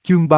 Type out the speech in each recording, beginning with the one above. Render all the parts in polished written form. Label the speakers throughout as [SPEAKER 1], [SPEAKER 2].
[SPEAKER 1] Chương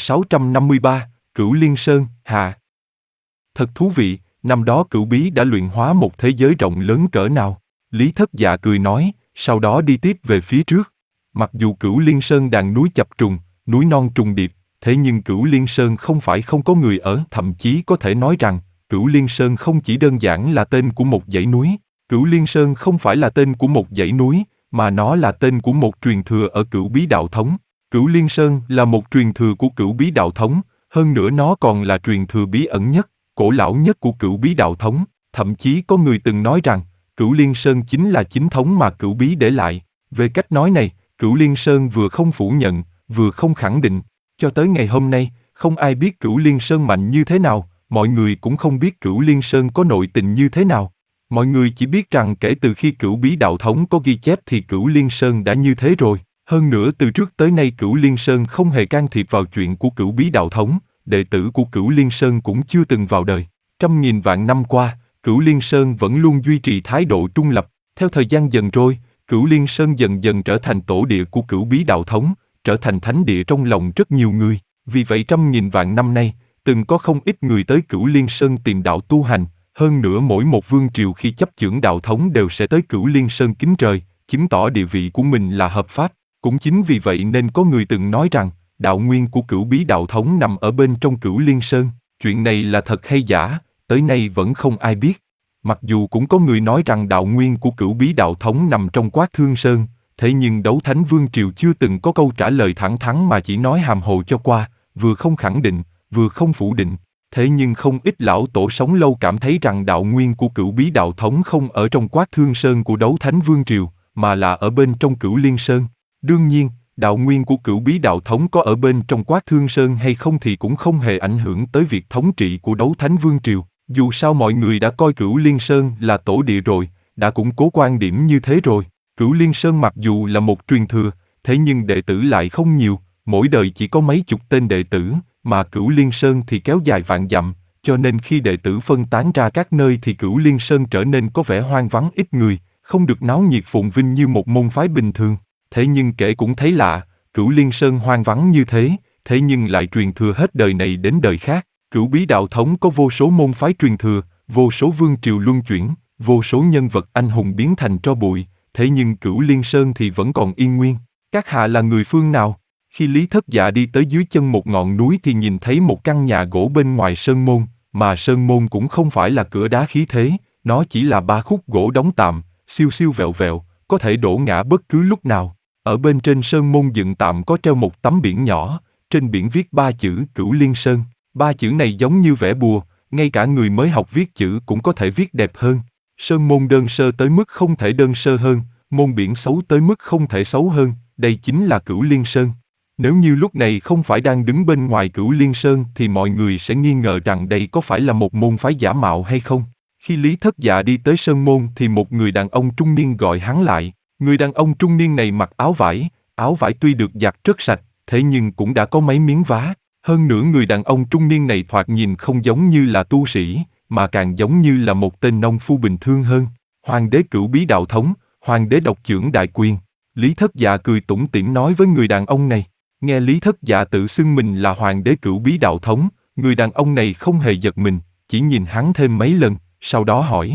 [SPEAKER 1] 3653, Cửu Liên Sơn, Hạ. Thật thú vị, năm đó Cửu Bí đã luyện hóa một thế giới rộng lớn cỡ nào. Lý Thất Dạ cười nói, sau đó đi tiếp về phía trước. Mặc dù Cửu Liên Sơn đàn núi chập trùng, núi non trùng điệp, thế nhưng Cửu Liên Sơn không phải không có người ở, thậm chí có thể nói rằng, Cửu Liên Sơn không chỉ đơn giản là tên của một dãy núi. Cửu Liên Sơn không phải là tên của một dãy núi, mà nó là tên của một truyền thừa ở Cửu Bí Đạo Thống. Cửu Liên Sơn là một truyền thừa của Cửu Bí Đạo Thống, hơn nữa nó còn là truyền thừa bí ẩn nhất, cổ lão nhất của Cửu Bí Đạo Thống. Thậm chí có người từng nói rằng, Cửu Liên Sơn chính là chính thống mà Cửu Bí để lại. Về cách nói này, Cửu Liên Sơn vừa không phủ nhận, vừa không khẳng định. Cho tới ngày hôm nay, không ai biết Cửu Liên Sơn mạnh như thế nào, mọi người cũng không biết Cửu Liên Sơn có nội tình như thế nào. Mọi người chỉ biết rằng kể từ khi Cửu Bí Đạo Thống có ghi chép thì Cửu Liên Sơn đã như thế rồi. Hơn nữa từ trước tới nay Cửu Liên Sơn không hề can thiệp vào chuyện của Cửu Bí Đạo Thống, đệ tử của Cửu Liên Sơn cũng chưa từng vào đời. Trăm nghìn vạn năm qua, Cửu Liên Sơn vẫn luôn duy trì thái độ trung lập. Theo thời gian dần trôi, Cửu Liên Sơn dần dần trở thành tổ địa của Cửu Bí Đạo Thống, trở thành thánh địa trong lòng rất nhiều người. Vì vậy trăm nghìn vạn năm nay, từng có không ít người tới Cửu Liên Sơn tìm đạo tu hành. Hơn nữa mỗi một vương triều khi chấp chưởng đạo thống đều sẽ tới Cửu Liên Sơn kính trời, chứng tỏ địa vị của mình là hợp pháp. Cũng chính vì vậy nên có người từng nói rằng, đạo nguyên của Cửu Bí Đạo Thống nằm ở bên trong Cửu Liên Sơn. Chuyện này là thật hay giả, tới nay vẫn không ai biết. Mặc dù cũng có người nói rằng đạo nguyên của Cửu Bí Đạo Thống nằm trong Quát Thương Sơn, thế nhưng Đấu Thánh Vương Triều chưa từng có câu trả lời thẳng thắn mà chỉ nói hàm hồ cho qua, vừa không khẳng định, vừa không phủ định. Thế nhưng không ít lão tổ sống lâu cảm thấy rằng đạo nguyên của Cửu Bí Đạo Thống không ở trong Quát Thương Sơn của Đấu Thánh Vương Triều, mà là ở bên trong Cửu Liên Sơn. Đương nhiên, đạo nguyên của Cửu Bí Đạo Thống có ở bên trong Quát Thương Sơn hay không thì cũng không hề ảnh hưởng tới việc thống trị của Đấu Thánh Vương Triều. Dù sao mọi người đã coi Cửu Liên Sơn là tổ địa rồi, đã củng cố quan điểm như thế rồi. Cửu Liên Sơn mặc dù là một truyền thừa, thế nhưng đệ tử lại không nhiều, mỗi đời chỉ có mấy chục tên đệ tử, mà Cửu Liên Sơn thì kéo dài vạn dặm, cho nên khi đệ tử phân tán ra các nơi thì Cửu Liên Sơn trở nên có vẻ hoang vắng ít người, không được náo nhiệt phồn vinh như một môn phái bình thường. Thế nhưng kể cũng thấy lạ, Cửu Liên Sơn hoang vắng như thế nhưng lại truyền thừa hết đời này đến đời khác. Cửu Bí Đạo Thống có vô số môn phái truyền thừa, vô số vương triều luân chuyển, vô số nhân vật anh hùng biến thành tro bụi, thế nhưng Cửu Liên Sơn thì vẫn còn yên nguyên. Các hạ là người phương nào? Khi Lý Thất Dạ đi tới dưới chân một ngọn núi thì nhìn thấy một căn nhà gỗ bên ngoài sơn môn, mà sơn môn cũng không phải là cửa đá khí thế, nó chỉ là ba khúc gỗ đóng tạm, siêu siêu vẹo vẹo, có thể đổ ngã bất cứ lúc nào. Ở bên trên sơn môn dựng tạm có treo một tấm biển nhỏ, trên biển viết ba chữ Cửu Liên Sơn. Ba chữ này giống như vẽ bùa, ngay cả người mới học viết chữ cũng có thể viết đẹp hơn. Sơn môn đơn sơ tới mức không thể đơn sơ hơn, môn biển xấu tới mức không thể xấu hơn, đây chính là Cửu Liên Sơn. Nếu như lúc này không phải đang đứng bên ngoài Cửu Liên Sơn thì mọi người sẽ nghi ngờ rằng đây có phải là một môn phái giả mạo hay không. Khi Lý Thất Dạ đi tới sơn môn thì một người đàn ông trung niên gọi hắn lại. Người đàn ông trung niên này mặc áo vải tuy được giặt rất sạch, thế nhưng cũng đã có mấy miếng vá. Hơn nữa người đàn ông trung niên này thoạt nhìn không giống như là tu sĩ, mà càng giống như là một tên nông phu bình thường hơn. Hoàng đế Cửu Bí Đạo Thống, hoàng đế độc chưởng đại quyền. Lý Thất Dạ cười tủm tỉm nói với người đàn ông này. Nghe Lý Thất Dạ tự xưng mình là hoàng đế Cửu Bí Đạo Thống, người đàn ông này không hề giật mình, chỉ nhìn hắn thêm mấy lần, sau đó hỏi.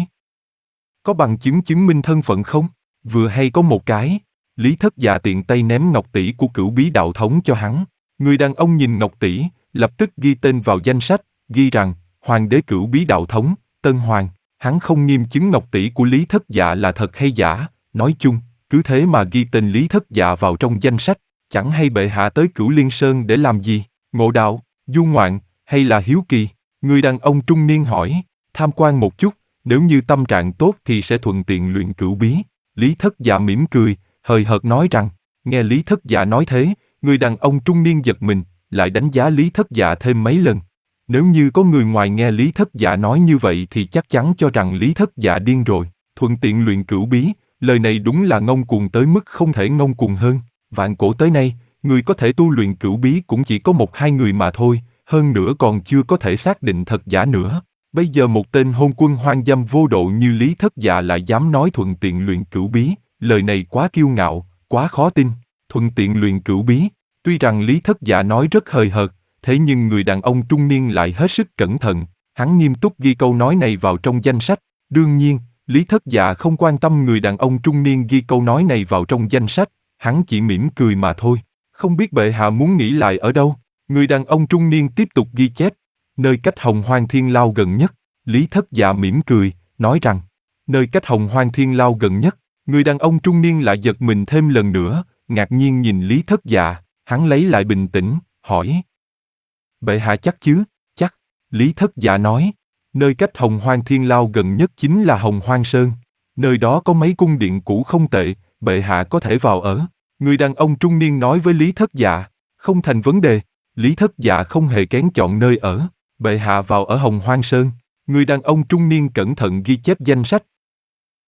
[SPEAKER 1] Có bằng chứng chứng minh thân phận không? Vừa hay có một cái. Lý Thất Dạ tiện tay ném ngọc tỷ của Cửu Bí Đạo Thống cho hắn. Người đàn ông nhìn ngọc tỷ, lập tức ghi tên vào danh sách, ghi rằng, Hoàng đế Cửu Bí Đạo Thống, Tân Hoàng. Hắn không nghiêm chứng ngọc tỷ của Lý Thất Dạ là thật hay giả, nói chung, cứ thế mà ghi tên Lý Thất Dạ vào trong danh sách, chẳng hay bệ hạ tới Cửu Liên Sơn để làm gì, ngộ đạo, du ngoạn, hay là hiếu kỳ? Người đàn ông trung niên hỏi, tham quan một chút, nếu như tâm trạng tốt thì sẽ thuận tiện luyện cửu bí. Lý Thất Dạ mỉm cười, hời hợt nói rằng, nghe Lý Thất Dạ nói thế, người đàn ông trung niên giật mình, lại đánh giá Lý Thất Dạ thêm mấy lần. Nếu như có người ngoài nghe Lý Thất Dạ nói như vậy thì chắc chắn cho rằng Lý Thất Dạ điên rồi. Thuận tiện luyện cửu bí, lời này đúng là ngông cuồng tới mức không thể ngông cuồng hơn. Vạn cổ tới nay, người có thể tu luyện cửu bí cũng chỉ có một hai người mà thôi, hơn nữa còn chưa có thể xác định thật giả nữa. Bây giờ một tên hôn quân hoang dâm vô độ như Lý Thất Dạ lại dám nói thuận tiện luyện cửu bí, lời này quá kiêu ngạo, quá khó tin. Thuận tiện luyện cửu bí, Tuy rằng Lý Thất Dạ nói rất hời hợt, thế nhưng người đàn ông trung niên lại hết sức cẩn thận, hắn nghiêm túc ghi câu nói này vào trong danh sách. Đương nhiên, Lý Thất Dạ không quan tâm người đàn ông trung niên ghi câu nói này vào trong danh sách, hắn chỉ mỉm cười mà thôi. Không biết bệ hạ muốn nghỉ lại ở đâu? Người đàn ông trung niên tiếp tục ghi chép. Nơi cách Hồng Hoang Thiên Lao gần nhất. Lý Thất Dạ mỉm cười, nói rằng, nơi cách Hồng Hoang Thiên Lao gần nhất. Người đàn ông trung niên lại giật mình thêm lần nữa, ngạc nhiên nhìn Lý Thất Dạ, hắn lấy lại bình tĩnh, hỏi. Bệ hạ chắc chứ? Chắc. Lý Thất Dạ nói, nơi cách Hồng Hoang Thiên Lao gần nhất chính là Hồng Hoang Sơn. Nơi đó có mấy cung điện cũ không tệ, bệ hạ có thể vào ở. Người đàn ông trung niên nói với Lý Thất Dạ, không thành vấn đề. Lý Thất Dạ không hề kén chọn nơi ở, bệ hạ vào ở Hồng Hoang Sơn. Người đàn ông trung niên cẩn thận ghi chép danh sách,